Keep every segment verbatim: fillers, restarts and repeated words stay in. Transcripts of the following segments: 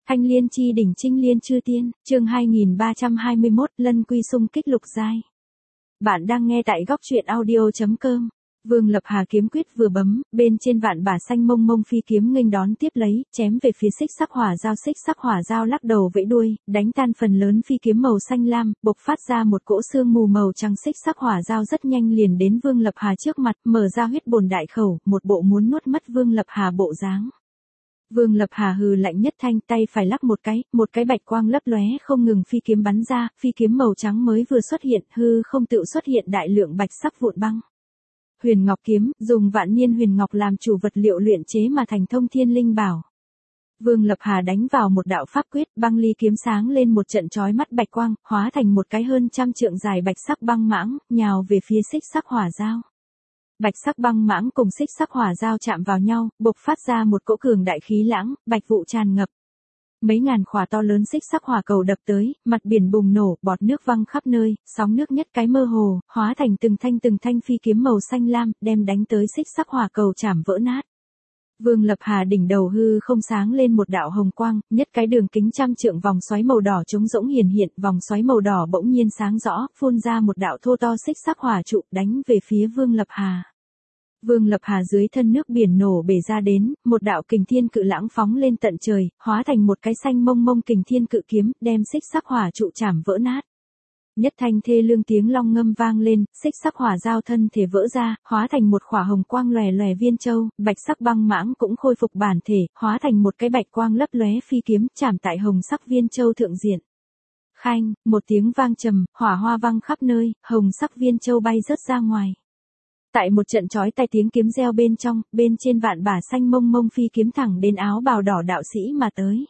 Thanh liên chi đỉnh trinh liên chư tiên, chương hai nghìn ba trăm hai mươi mốt, lân quy xung kích lục giai. Bạn đang nghe tại góc truyện audio chấm com. Vương Lập Hà kiếm quyết vừa bấm, bên trên vạn bả xanh mông mông phi kiếm nghênh đón tiếp lấy, chém về phía xích sắc hỏa dao. Xích sắc hỏa dao lắc đầu vẫy đuôi, đánh tan phần lớn phi kiếm màu xanh lam, bộc phát ra một cỗ sương mù màu trắng. Xích sắc hỏa dao rất nhanh liền đến Vương Lập Hà trước mặt, mở ra huyết bồn đại khẩu, một bộ muốn nuốt mất Vương Lập Hà bộ dáng. Vương Lập Hà hừ lạnh nhất thanh, tay phải lắc một cái, một cái bạch quang lấp lóe không ngừng phi kiếm bắn ra, phi kiếm màu trắng mới vừa xuất hiện, hư không tự xuất hiện đại lượng bạch sắc vụn băng. Huyền Ngọc kiếm, dùng vạn niên huyền ngọc làm chủ vật liệu luyện chế mà thành thông thiên linh bảo. Vương Lập Hà đánh vào một đạo pháp quyết, băng ly kiếm sáng lên một trận chói mắt bạch quang, hóa thành một cái hơn trăm trượng dài bạch sắc băng mãng, nhào về phía xích sắc hỏa dao. Bạch sắc băng mãng cùng xích sắc hỏa dao chạm vào nhau, bộc phát ra một cỗ cường đại khí lãng, bạch vụ tràn ngập. Mấy ngàn khỏa to lớn xích sắc hỏa cầu đập tới, mặt biển bùng nổ, bọt nước văng khắp nơi, sóng nước nhất cái mơ hồ, hóa thành từng thanh từng thanh phi kiếm màu xanh lam, đem đánh tới xích sắc hỏa cầu chảm vỡ nát. Vương Lập Hà đỉnh đầu hư không sáng lên một đạo hồng quang, nhất cái đường kính trăm trượng vòng xoáy màu đỏ trống rỗng hiển hiện, vòng xoáy màu đỏ bỗng nhiên sáng rõ, phun ra một đạo thô to xích sắc hỏa trụ, đánh về phía Vương Lập Hà. Vương Lập Hà dưới thân nước biển nổ bể ra đến, một đạo kình thiên cự lãng phóng lên tận trời, hóa thành một cái xanh mông mông kình thiên cự kiếm, đem xích sắc hỏa trụ chảm vỡ nát. Nhất thanh thê lương tiếng long ngâm vang lên, xích sắc hỏa dao thân thể vỡ ra, hóa thành một khỏa hồng quang lòe lòe viên châu, bạch sắc băng mãng cũng khôi phục bản thể, hóa thành một cái bạch quang lấp lóe phi kiếm, chạm tại hồng sắc viên châu thượng diện. Khanh, một tiếng vang trầm, hỏa hoa văng khắp nơi, hồng sắc viên châu bay rớt ra ngoài. Tại một trận chói tai tiếng kiếm reo bên trong, bên trên vạn bả xanh mông mông phi kiếm thẳng đến áo bào đỏ đạo sĩ mà tới.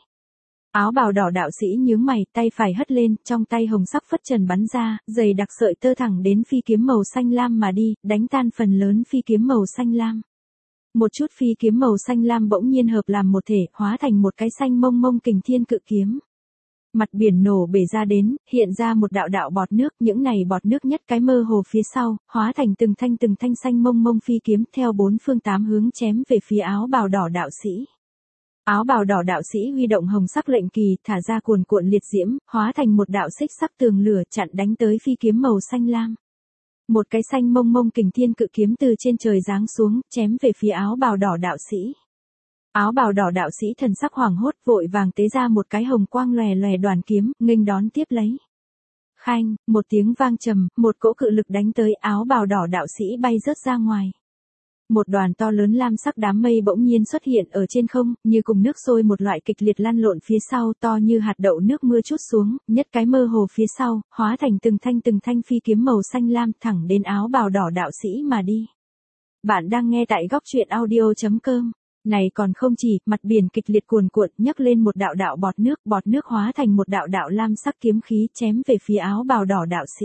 Áo bào đỏ đạo sĩ nhướng mày, tay phải hất lên, trong tay hồng sắc phất trần bắn ra, dày đặc sợi tơ thẳng đến phi kiếm màu xanh lam mà đi, đánh tan phần lớn phi kiếm màu xanh lam. Một chút phi kiếm màu xanh lam bỗng nhiên hợp làm một thể, hóa thành một cái xanh mông mông kình thiên cự kiếm. Mặt biển nổ bể ra đến, hiện ra một đạo đạo bọt nước, những này bọt nước nhất cái mơ hồ phía sau, hóa thành từng thanh từng thanh xanh mông mông phi kiếm theo bốn phương tám hướng chém về phía áo bào đỏ đạo sĩ. Áo bào đỏ đạo sĩ huy động hồng sắc lệnh kỳ, thả ra cuồn cuộn liệt diễm, hóa thành một đạo xích sắc tường lửa chặn đánh tới phi kiếm màu xanh lam. Một cái xanh mông mông kình thiên cự kiếm từ trên trời giáng xuống, chém về phía áo bào đỏ đạo sĩ. Áo bào đỏ đạo sĩ thần sắc hoảng hốt, vội vàng tế ra một cái hồng quang lòe lòe đoàn kiếm, nghênh đón tiếp lấy. Khanh, một tiếng vang trầm, một cỗ cự lực đánh tới, áo bào đỏ đạo sĩ bay rớt ra ngoài. Một đoàn to lớn lam sắc đám mây bỗng nhiên xuất hiện ở trên không, như cùng nước sôi một loại kịch liệt lăn lộn phía sau, to như hạt đậu nước mưa trút xuống, nhất cái mơ hồ phía sau, hóa thành từng thanh từng thanh phi kiếm màu xanh lam thẳng đến áo bào đỏ đạo sĩ mà đi. Bạn đang nghe tại góc truyện audio chấm com. Này còn không chỉ, mặt biển kịch liệt cuồn cuộn, nhấc lên một đạo đạo bọt nước, bọt nước hóa thành một đạo đạo lam sắc kiếm khí chém về phía áo bào đỏ đạo sĩ.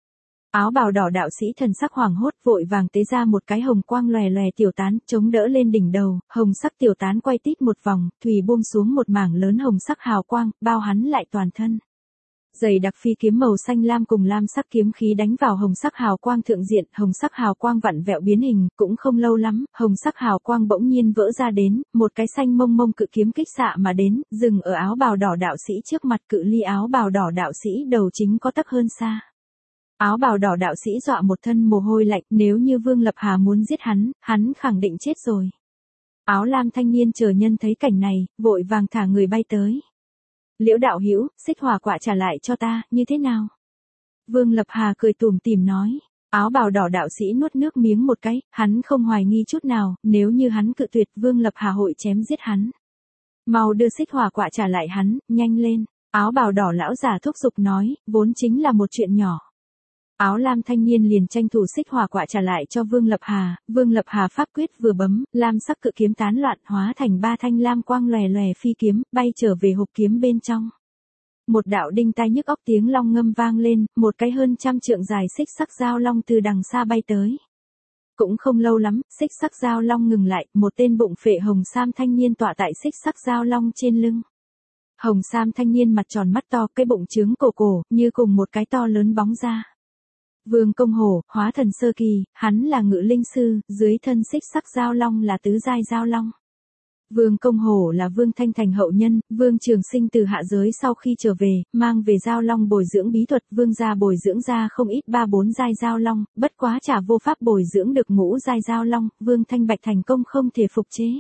Áo bào đỏ đạo sĩ thần sắc hoảng hốt, vội vàng tế ra một cái hồng quang lòe lòe tiểu tán, chống đỡ lên đỉnh đầu, hồng sắc tiểu tán quay tít một vòng, thùy buông xuống một mảng lớn hồng sắc hào quang, bao hắn lại toàn thân. Dày đặc phi kiếm màu xanh lam cùng lam sắc kiếm khí đánh vào hồng sắc hào quang thượng diện, hồng sắc hào quang vặn vẹo biến hình, cũng không lâu lắm, hồng sắc hào quang bỗng nhiên vỡ ra đến, một cái xanh mông mông cự kiếm kích xạ mà đến, dừng ở áo bào đỏ đạo sĩ trước mặt, cự ly áo bào đỏ đạo sĩ đầu chính có tấc hơn xa. Áo bào đỏ đạo sĩ dọa một thân mồ hôi lạnh, nếu như Vương Lập Hà muốn giết hắn, hắn khẳng định chết rồi. Áo lam thanh niên chờ nhân thấy cảnh này, vội vàng thả người bay tới. Liễu đạo hữu, xích hỏa quạ trả lại cho ta, như thế nào? Vương Lập Hà cười tủm tỉm nói. Áo bào đỏ đạo sĩ nuốt nước miếng một cái, hắn không hoài nghi chút nào, nếu như hắn cự tuyệt Vương Lập Hà hội chém giết hắn. Mau đưa xích hỏa quạ trả lại hắn, nhanh lên. Áo bào đỏ lão già thúc giục nói, vốn chính là một chuyện nhỏ. Áo lam thanh niên liền tranh thủ xích hỏa quạ trả lại cho Vương Lập Hà, Vương Lập Hà pháp quyết vừa bấm, lam sắc cự kiếm tán loạn hóa thành ba thanh lam quang lòe lòe phi kiếm, bay trở về hộp kiếm bên trong. Một đạo đinh tai nhức óc tiếng long ngâm vang lên, một cái hơn trăm trượng dài xích sắc dao long từ đằng xa bay tới. Cũng không lâu lắm, xích sắc dao long ngừng lại, một tên bụng phệ hồng sam thanh niên tọa tại xích sắc dao long trên lưng. Hồng sam thanh niên mặt tròn mắt to, cái bụng trướng cổ cổ, như cùng một cái to lớn bóng ra. Vương Công Hổ, hóa thần sơ kỳ, hắn là ngự linh sư, dưới thân xích sắc dao long là tứ giai dao long. Vương Công Hổ là Vương Thanh Thành hậu nhân, Vương Trường Sinh từ hạ giới sau khi trở về, mang về Giao Long bồi dưỡng bí thuật, Vương gia bồi dưỡng ra không ít ba bốn giai Giao Long, bất quá chả vô pháp bồi dưỡng được ngũ giai Giao Long, Vương Thanh Bạch thành công không thể phục chế.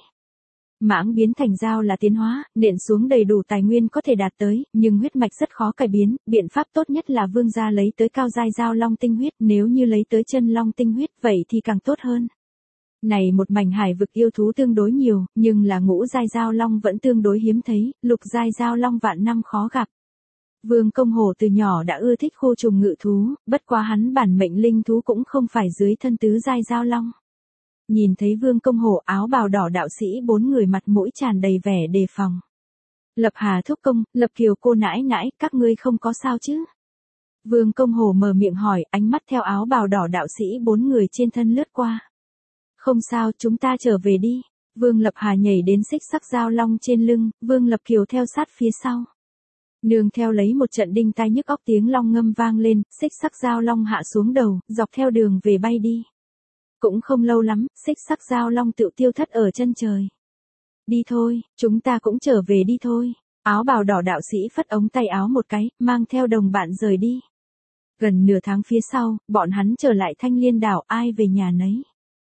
Mãng biến thành dao là tiến hóa, nện xuống đầy đủ tài nguyên có thể đạt tới, nhưng huyết mạch rất khó cải biến, biện pháp tốt nhất là Vương gia lấy tới cao giai Giao Long tinh huyết, nếu như lấy tới chân Long tinh huyết vậy thì càng tốt hơn. Này một mảnh hải vực yêu thú tương đối nhiều, nhưng là ngũ giai Giao Long vẫn tương đối hiếm thấy, lục giai Giao Long vạn năm khó gặp. Vương Công Hổ từ nhỏ đã ưa thích khu trùng ngự thú, bất quá hắn bản mệnh linh thú cũng không phải dưới thân tứ giai Giao Long. Nhìn thấy Vương Công Hổ, áo bào đỏ đạo sĩ bốn người mặt mũi tràn đầy vẻ đề phòng. Lập Hà thúc công, Lập Kiều cô nãi nãi, các ngươi không có sao chứ? Vương Công Hổ mở miệng hỏi, ánh mắt theo áo bào đỏ đạo sĩ bốn người trên thân lướt qua. Không sao, chúng ta trở về đi. Vương Lập Hà nhảy đến xích sắc Giao Long trên lưng, Vương Lập Kiều theo sát phía sau. Nương theo lấy một trận đinh tai nhức óc tiếng long ngâm vang lên, xích sắc Giao Long hạ xuống đầu, dọc theo đường về bay đi. Cũng không lâu lắm, xích sắc Giao Long tự tiêu thất ở chân trời. Đi thôi, chúng ta cũng trở về đi thôi. Áo bào đỏ đạo sĩ phất ống tay áo một cái, mang theo đồng bạn rời đi. Gần nửa tháng phía sau, bọn hắn trở lại Thanh Liên đảo, ai về nhà nấy.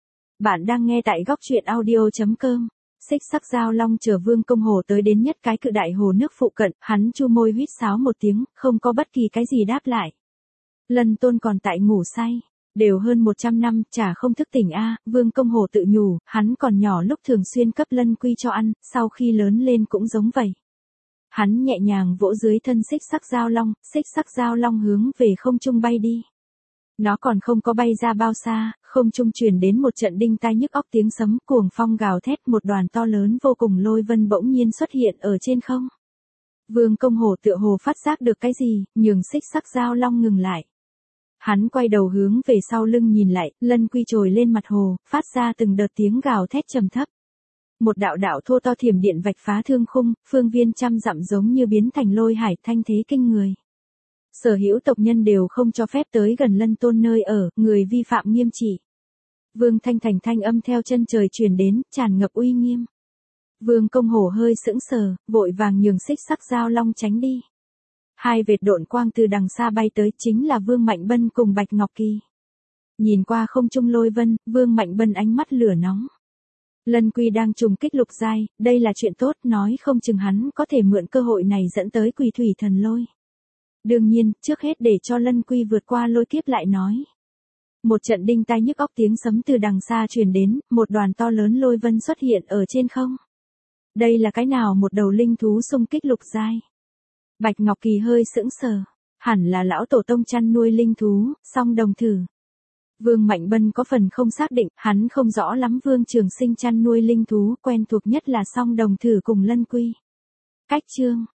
Bạn đang nghe tại góc truyện audio chấm com. Xích sắc Giao Long chờ Vương Công Hổ tới đến nhất cái cự đại hồ nước phụ cận, hắn chu môi huýt sáo một tiếng, không có bất kỳ cái gì đáp lại. Lân Tôn còn tại ngủ say. Đều hơn một trăm năm, chả không thức tỉnh a. Vương Công Hổ tự nhủ, hắn còn nhỏ lúc thường xuyên cấp Lân Quy cho ăn, sau khi lớn lên cũng giống vậy. Hắn nhẹ nhàng vỗ dưới thân xích sắc Giao Long, xích sắc Giao Long hướng về không trung bay đi. Nó còn không có bay ra bao xa, không trung truyền đến một trận đinh tai nhức óc tiếng sấm, cuồng phong gào thét, một đoàn to lớn vô cùng lôi vân bỗng nhiên xuất hiện ở trên không. Vương Công Hổ tựa hồ phát giác được cái gì, nhường xích sắc Giao Long ngừng lại. Hắn quay đầu hướng về sau lưng nhìn lại, Lân Quy trồi lên mặt hồ, phát ra từng đợt tiếng gào thét trầm thấp. Một đạo đạo thô to thiểm điện vạch phá thương khung, phương viên trăm dặm giống như biến thành lôi hải, thanh thế kinh người. Sở hữu tộc nhân đều không cho phép tới gần Lân Tôn nơi ở, người vi phạm nghiêm trị. Vương Thanh Thành thanh âm theo chân trời truyền đến, tràn ngập uy nghiêm. Vương Công Hổ hơi sững sờ, vội vàng nhường xích sắc Giao Long tránh đi. Hai vệt độn quang từ đằng xa bay tới, chính là Vương Mạnh Bân cùng Bạch Ngọc Kỳ. Nhìn qua không trung lôi vân, Vương Mạnh Bân ánh mắt lửa nóng. Lân Quy đang trùng kích lục giai, đây là chuyện tốt, nói không chừng hắn có thể mượn cơ hội này dẫn tới Quỷ Thủy Thần Lôi. Đương nhiên, trước hết để cho Lân Quy vượt qua lôi kiếp lại nói. Một trận đinh tai nhức óc tiếng sấm từ đằng xa truyền đến, một đoàn to lớn lôi vân xuất hiện ở trên không. Đây là cái nào một đầu linh thú xung kích lục giai? Bạch Ngọc Kỳ hơi sững sờ, hẳn là lão tổ tông chăn nuôi linh thú, song đồng thử. Vương Mạnh Bân có phần không xác định, hắn không rõ lắm Vương Trường Sinh chăn nuôi linh thú, quen thuộc nhất là song đồng thử cùng Lân Quy. Cách chương,